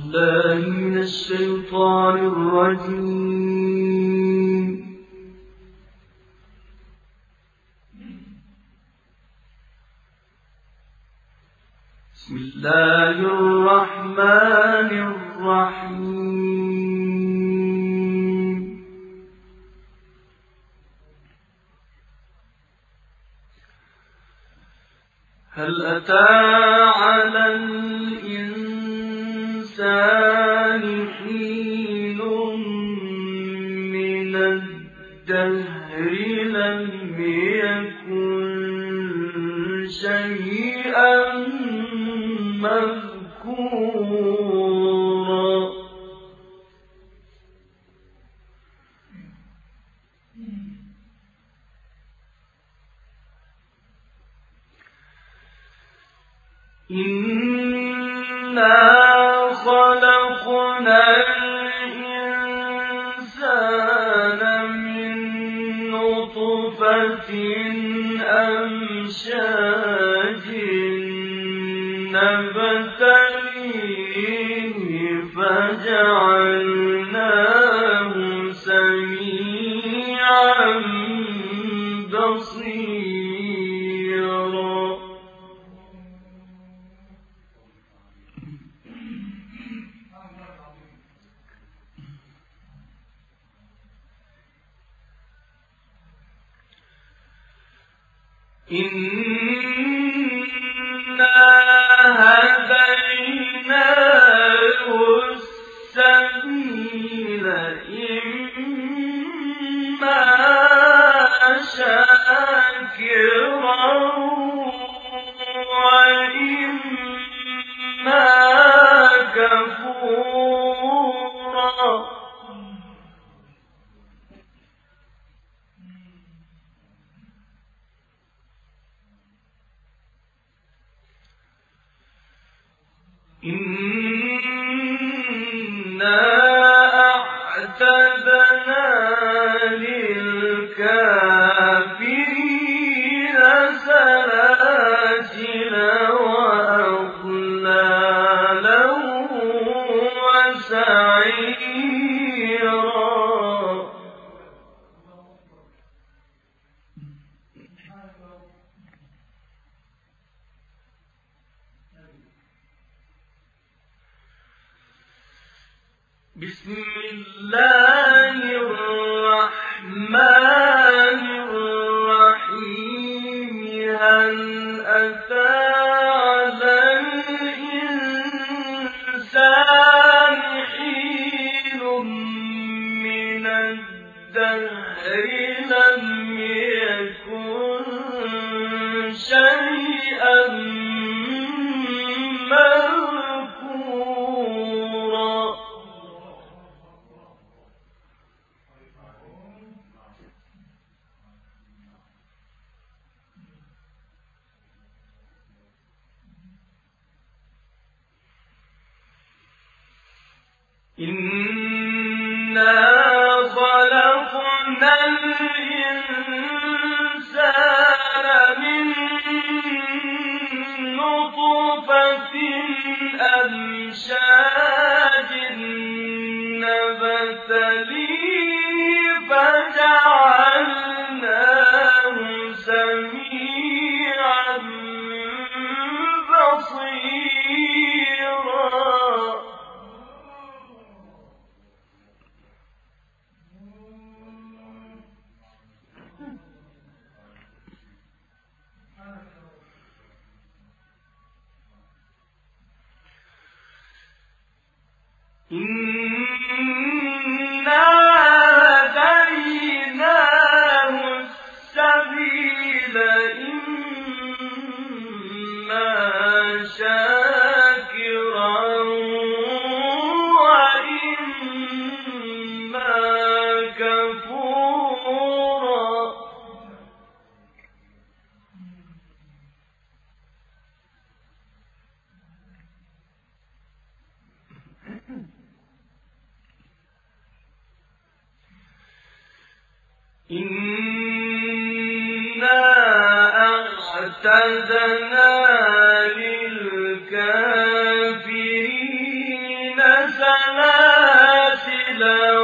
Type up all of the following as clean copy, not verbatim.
بالله من الشيطان الرجيم. بسم الله الرحمن الرحيم. هل أتى على الإنسان حين من الدهر لم يكن شيئا مذكورا. إنا خلقنا الإنسان من نطفة أمشاج نبتليه فجعلناه سميعا بصيرا. إنا هديناه السبيل إما شاكرا وإما كفورا. إنا أعتدنا للكافرين سلاسل وأغلالا وسعيرا. بسم الله الرحمن الرحيم. هل أتى على الإنسان حين من الدهر لم يكن شيئا مذكورا. إنا خلقنا الإنسان من نطفة أمشاج نبتليه فجعلناه سميعا بصيرا. إنا هديناه السبيل إما شاكرا وإما كفورا. إنا أعتدنا للكافرين سلاسل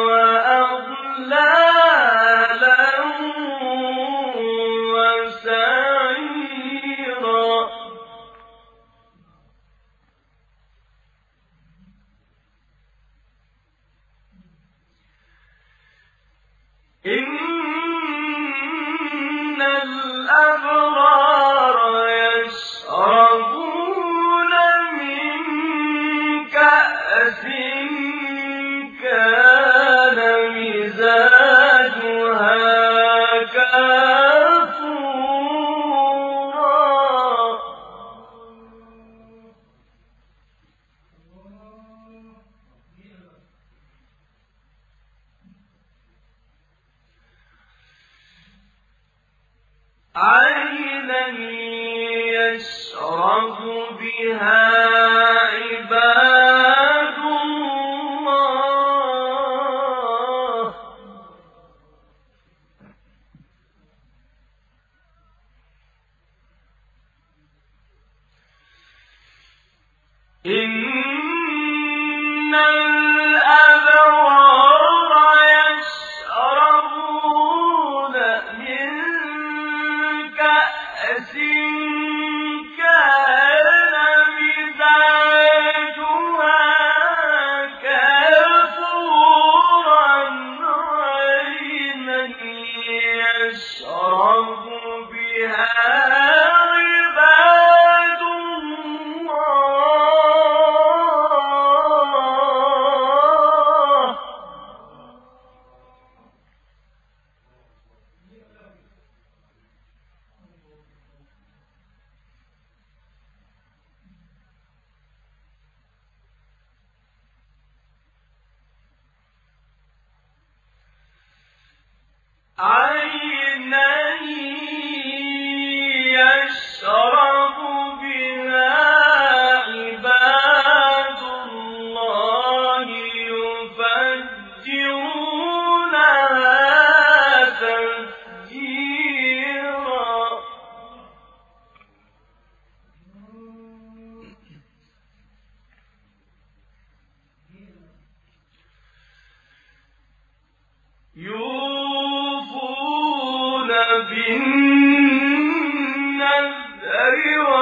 وأغلالا وسعيرا إن الأبرار يشربون من كأس كان مزاجها كافورا عينا يشرب بها عباد الله إن الأبرار يشربون من كأس كان مزاجها كافورا عينا يشرب بها عباد الله عينا يشرب بها عباد الله يفجرونها تفجيرا يوفون بالنذر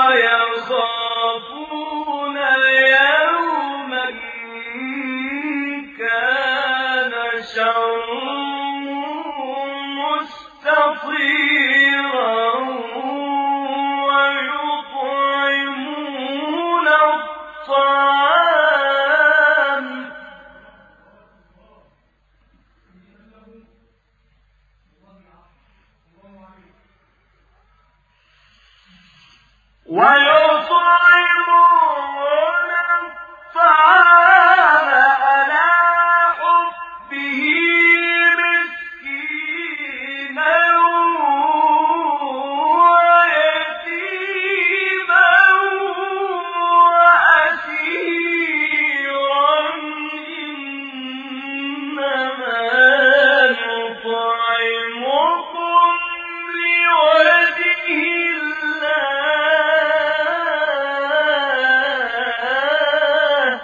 ويخافون يوما كان شره مستطيرا ويطعمون الطعام على حبه مسكينا ويتيما وأسيرا إنما نطعمكم لوجه الله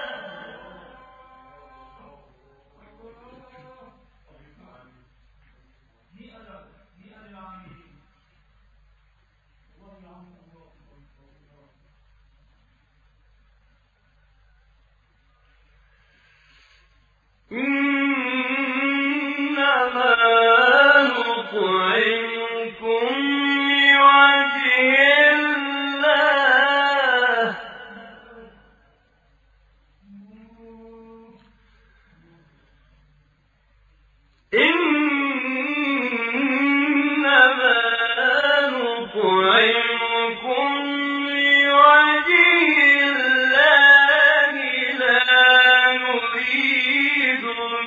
إنما نطعمكم لوجه الله إنما نطعمكم لوجه الله لا نريد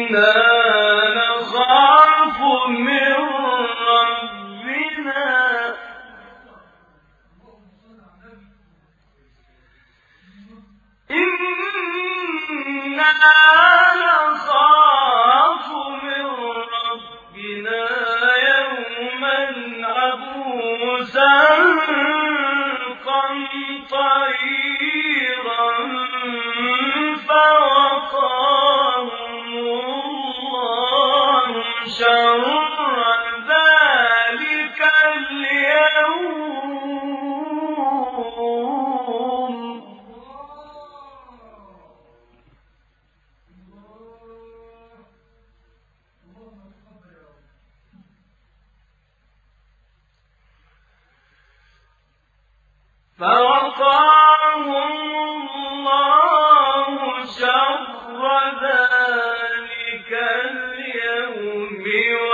فوقاهم الله شر ذلك اليوم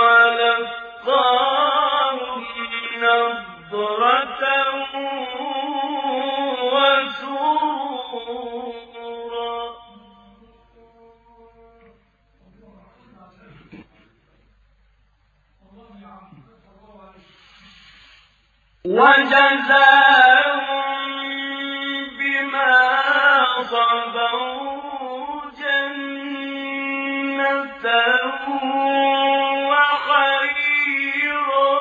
ولقاهم نضرة وسرورا وجزاهم بما صبروا جنة وحريرا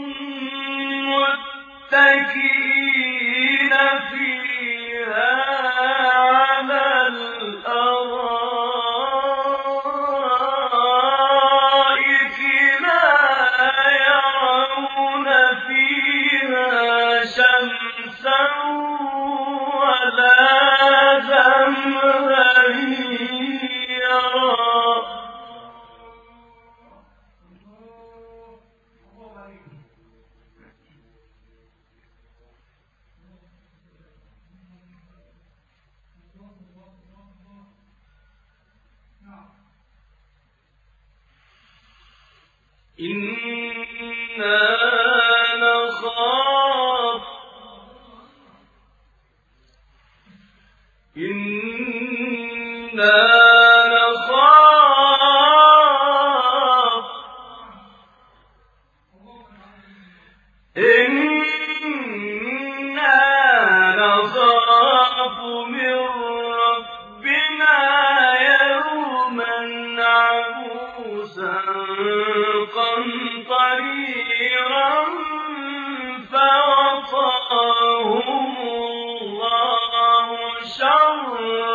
متكئين فيها على الأرائك لا يرون فيها شمسا ولا زمهريرا إنا نخاف من ربنا يوما عبوسا قمطريرا فوقاهم الله شر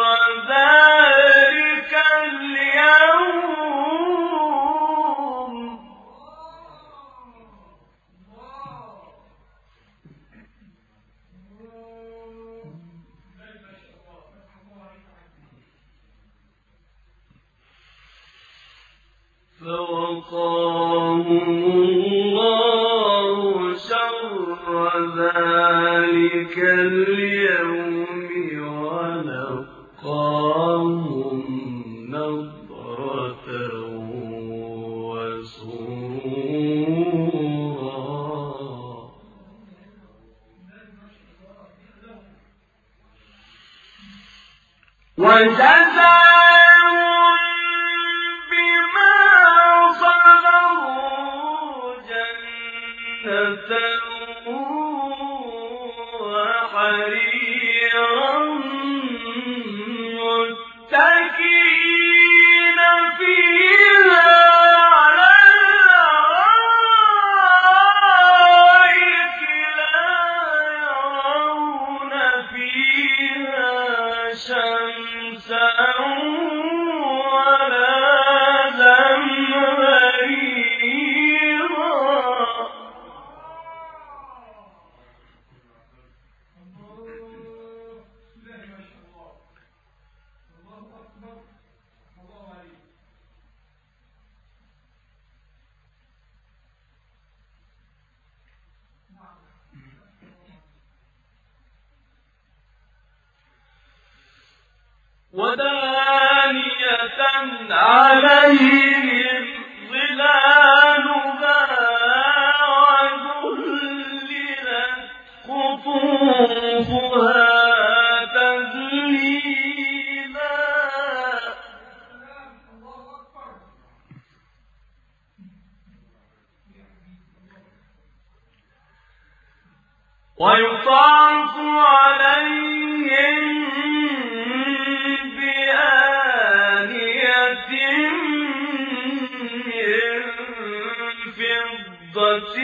ذلك اليوم فوقاهم الله شر ذلك اليوم ولقاهم نضرة وسرورا وجزاهم بما صبروا جنة وحريرا متكئين فيها على الأرائك لا يرون فيها شمسا ولا زمهريرا ودانية عليهم ظلالها وذللت قطوفها تذليلا ويطاف عليهم بآنية من فضة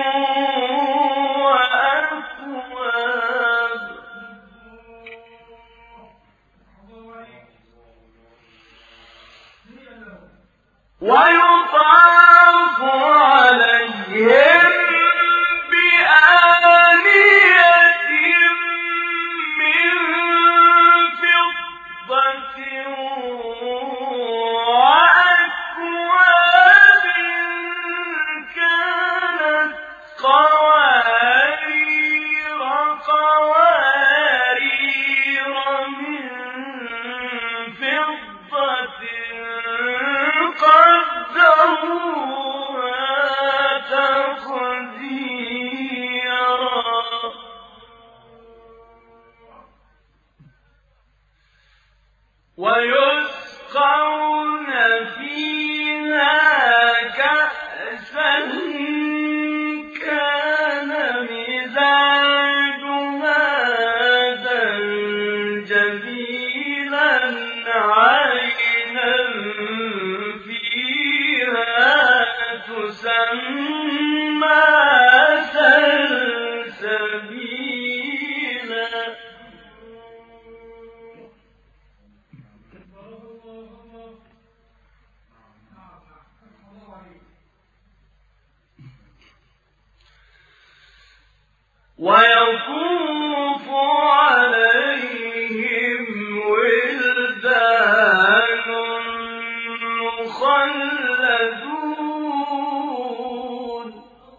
وأكواب ويطاف عليهم بآنية من فضة وأكواب كانت قوارير من فضة قدروها تقديرا ويسقون فيها كأسا كان مزاجها زنجبيلا عينا فيها تسمى سلسبيلا ويطوف عليهم ولدان مخلدون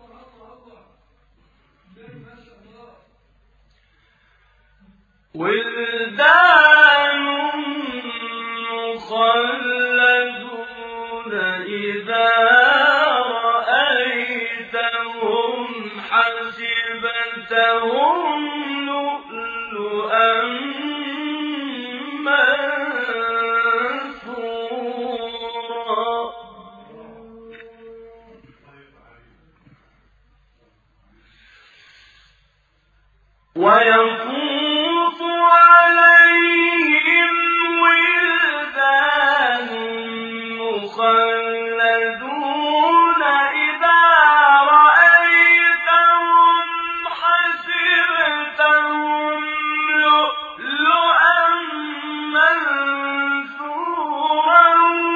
إذا رأيتهم حسبتهم لؤلؤا منثورا ويطوف عليهم ولدان مخلدون إذا رأيتهم حسبتهم لؤلؤا منثورا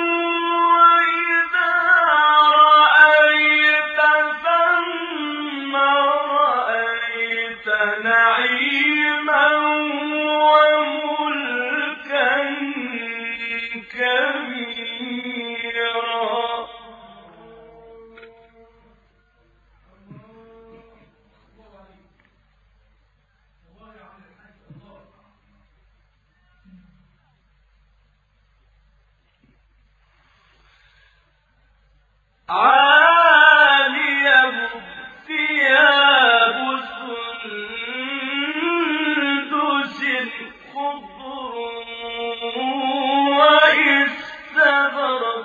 وإذا رأيت ثم رأيت نعيما وملكا كبيرا عاليهم ثياب سندس خضر واستبرق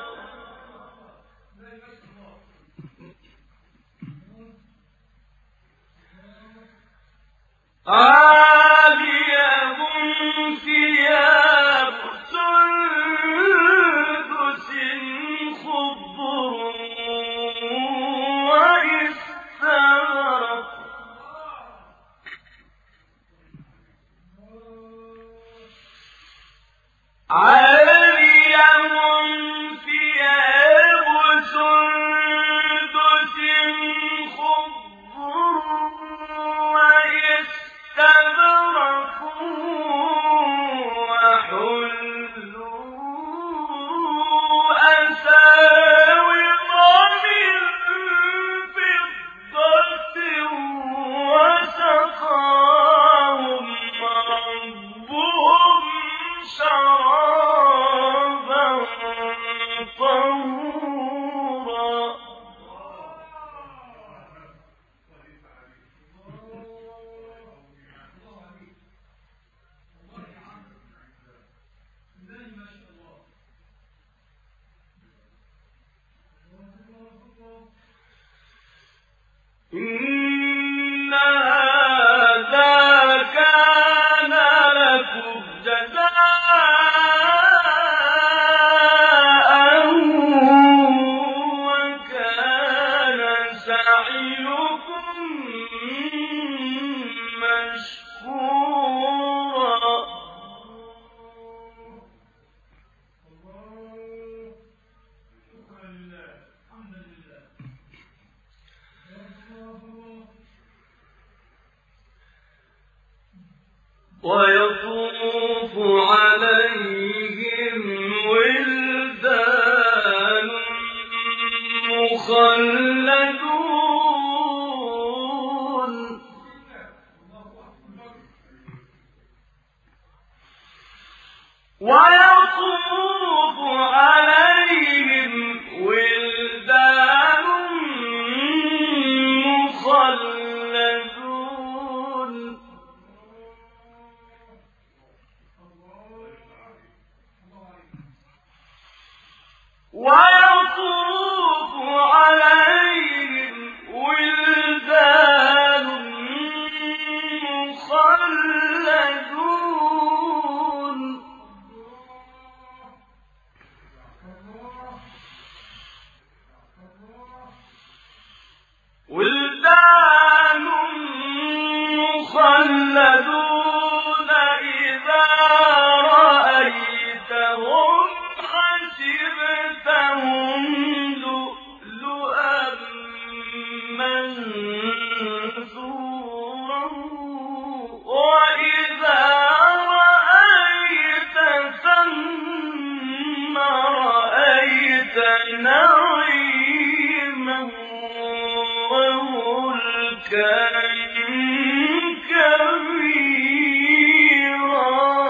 عاليهم ثياب سندس خضر واستبرق عاليهم ثياب سندس خضر واستبرق وحلوا أساور من فضة وسقاهم ربهم شرابا طهورا إن هذا ويطوف عليهم ولدان مخلدون ويطوف عليهم ولدان مخلدون ويطوف عليهم ولدان مخلدون ولدان مخلدون إذا رأيتهم حسبتهم لؤلؤا منثورا وإذا رأيت ثم رأيت نعيما وملكا كبيرا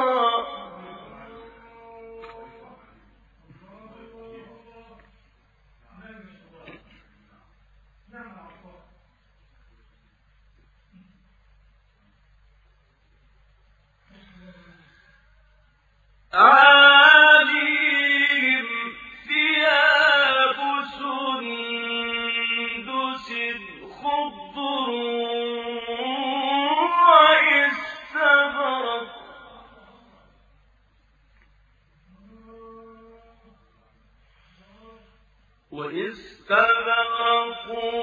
عاليهم ثياب سندس خضر واستبرق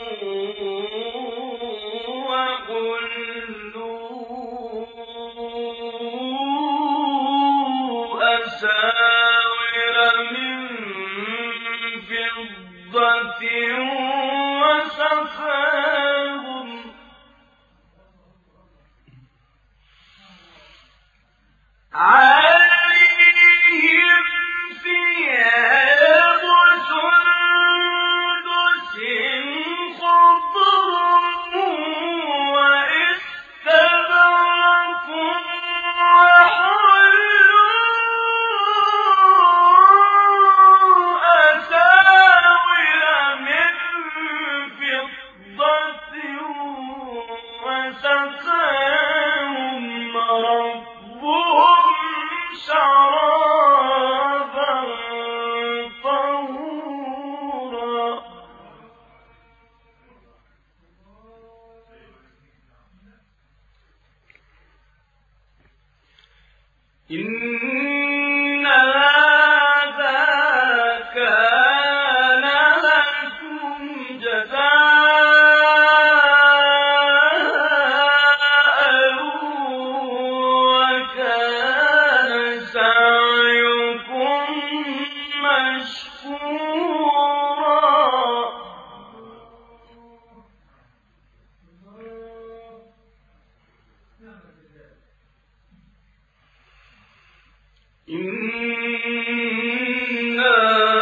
وحلوا أساور من فضة وسقاهم عليهم ثياب سندس خضر واستبرق وحلوا أساور من فضة وسقاهم ربهم شرابا طهورا إن هذا كان لكم جزاء وكان سعيكم مشكورا إنا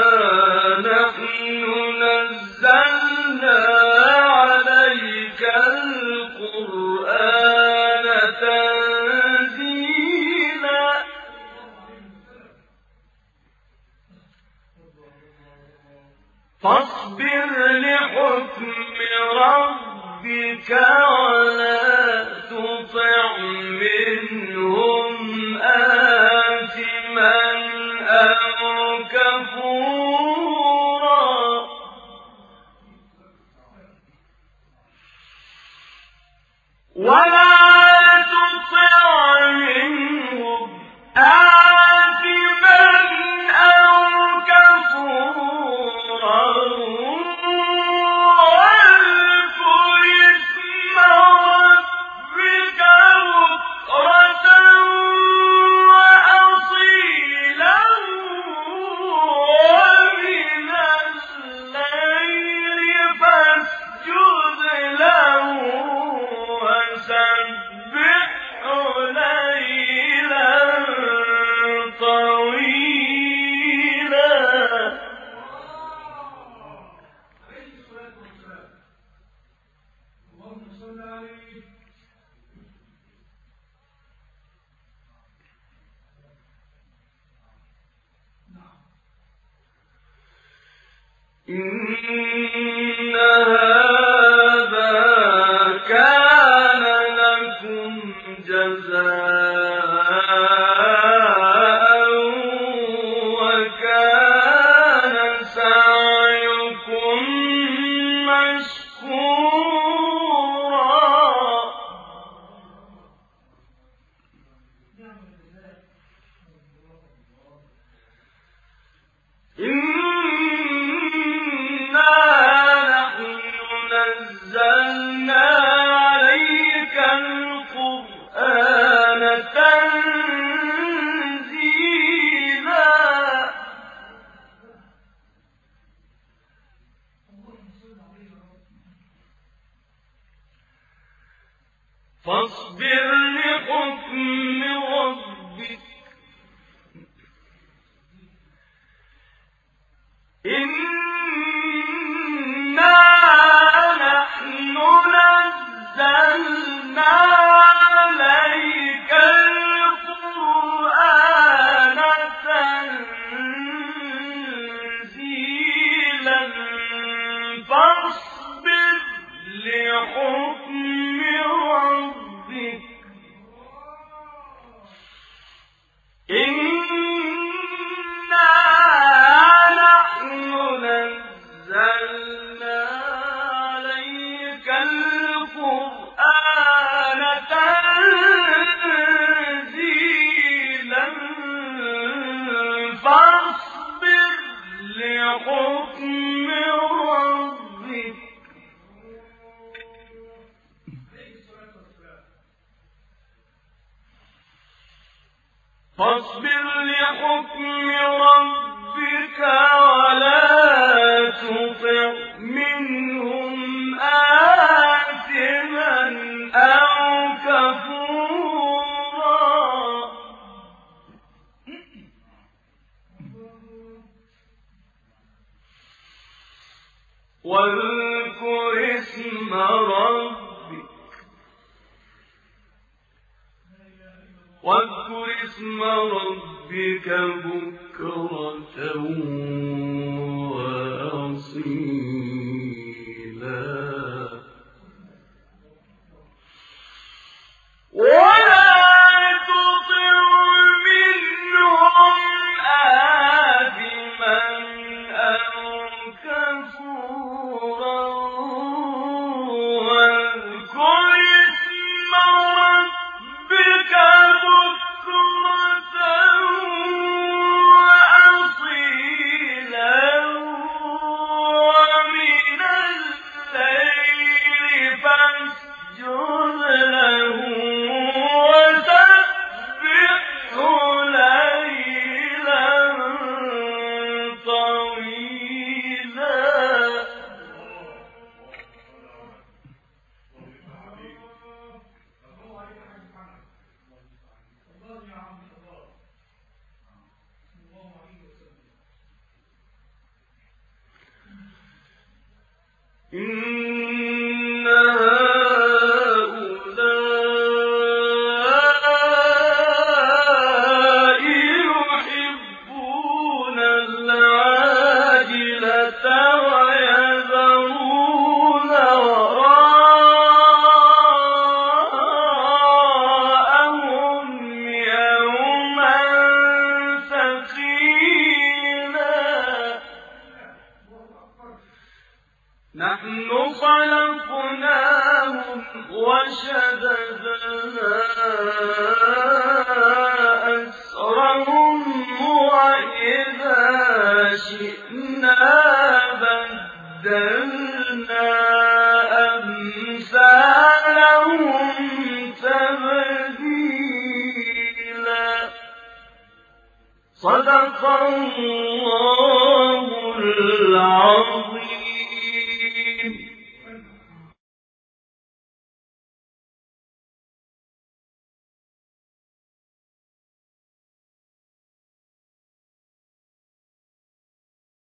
نحن نزلنا عليك القرآن تنزيلا فاصبر لحكم ربك ولا تطع منهم آثما أو كفورا ولا تطع منهم آثما أو كفورا واذكر اسم ربك بكرة وأصيلا ومن إن هذا كان لكم جزاء وكان سعيكم مشكورا. إنا نحن نزلنا عليك القرآن تنزيلا. فاصبر لحكم ربك إنا نحن نزلنا عليك القرآن تنزيلا. فاصبر لحكم ربك إنا نحن نزلنا عليك القرآن تنزيلا. فاصبر لحكم ربك ولا تطع منهم آثما أو كفورا. واذكر اسم ربك بكرة وأصيلا. ولا تطع منهم آثما أو كفورا. واذكر اسم ربك بكرة وأصيلا. ومن الليل فاسجد له وسبحه ليلا طويلا. إن هؤلاء يحبون العاجلة ويذرون وراءهم يوما ثقيلا. نحن خلقناهم وشددنا أسرهم وإذا شئنا بدلنا أمثالهم تبديلا. صدق الله العظيم.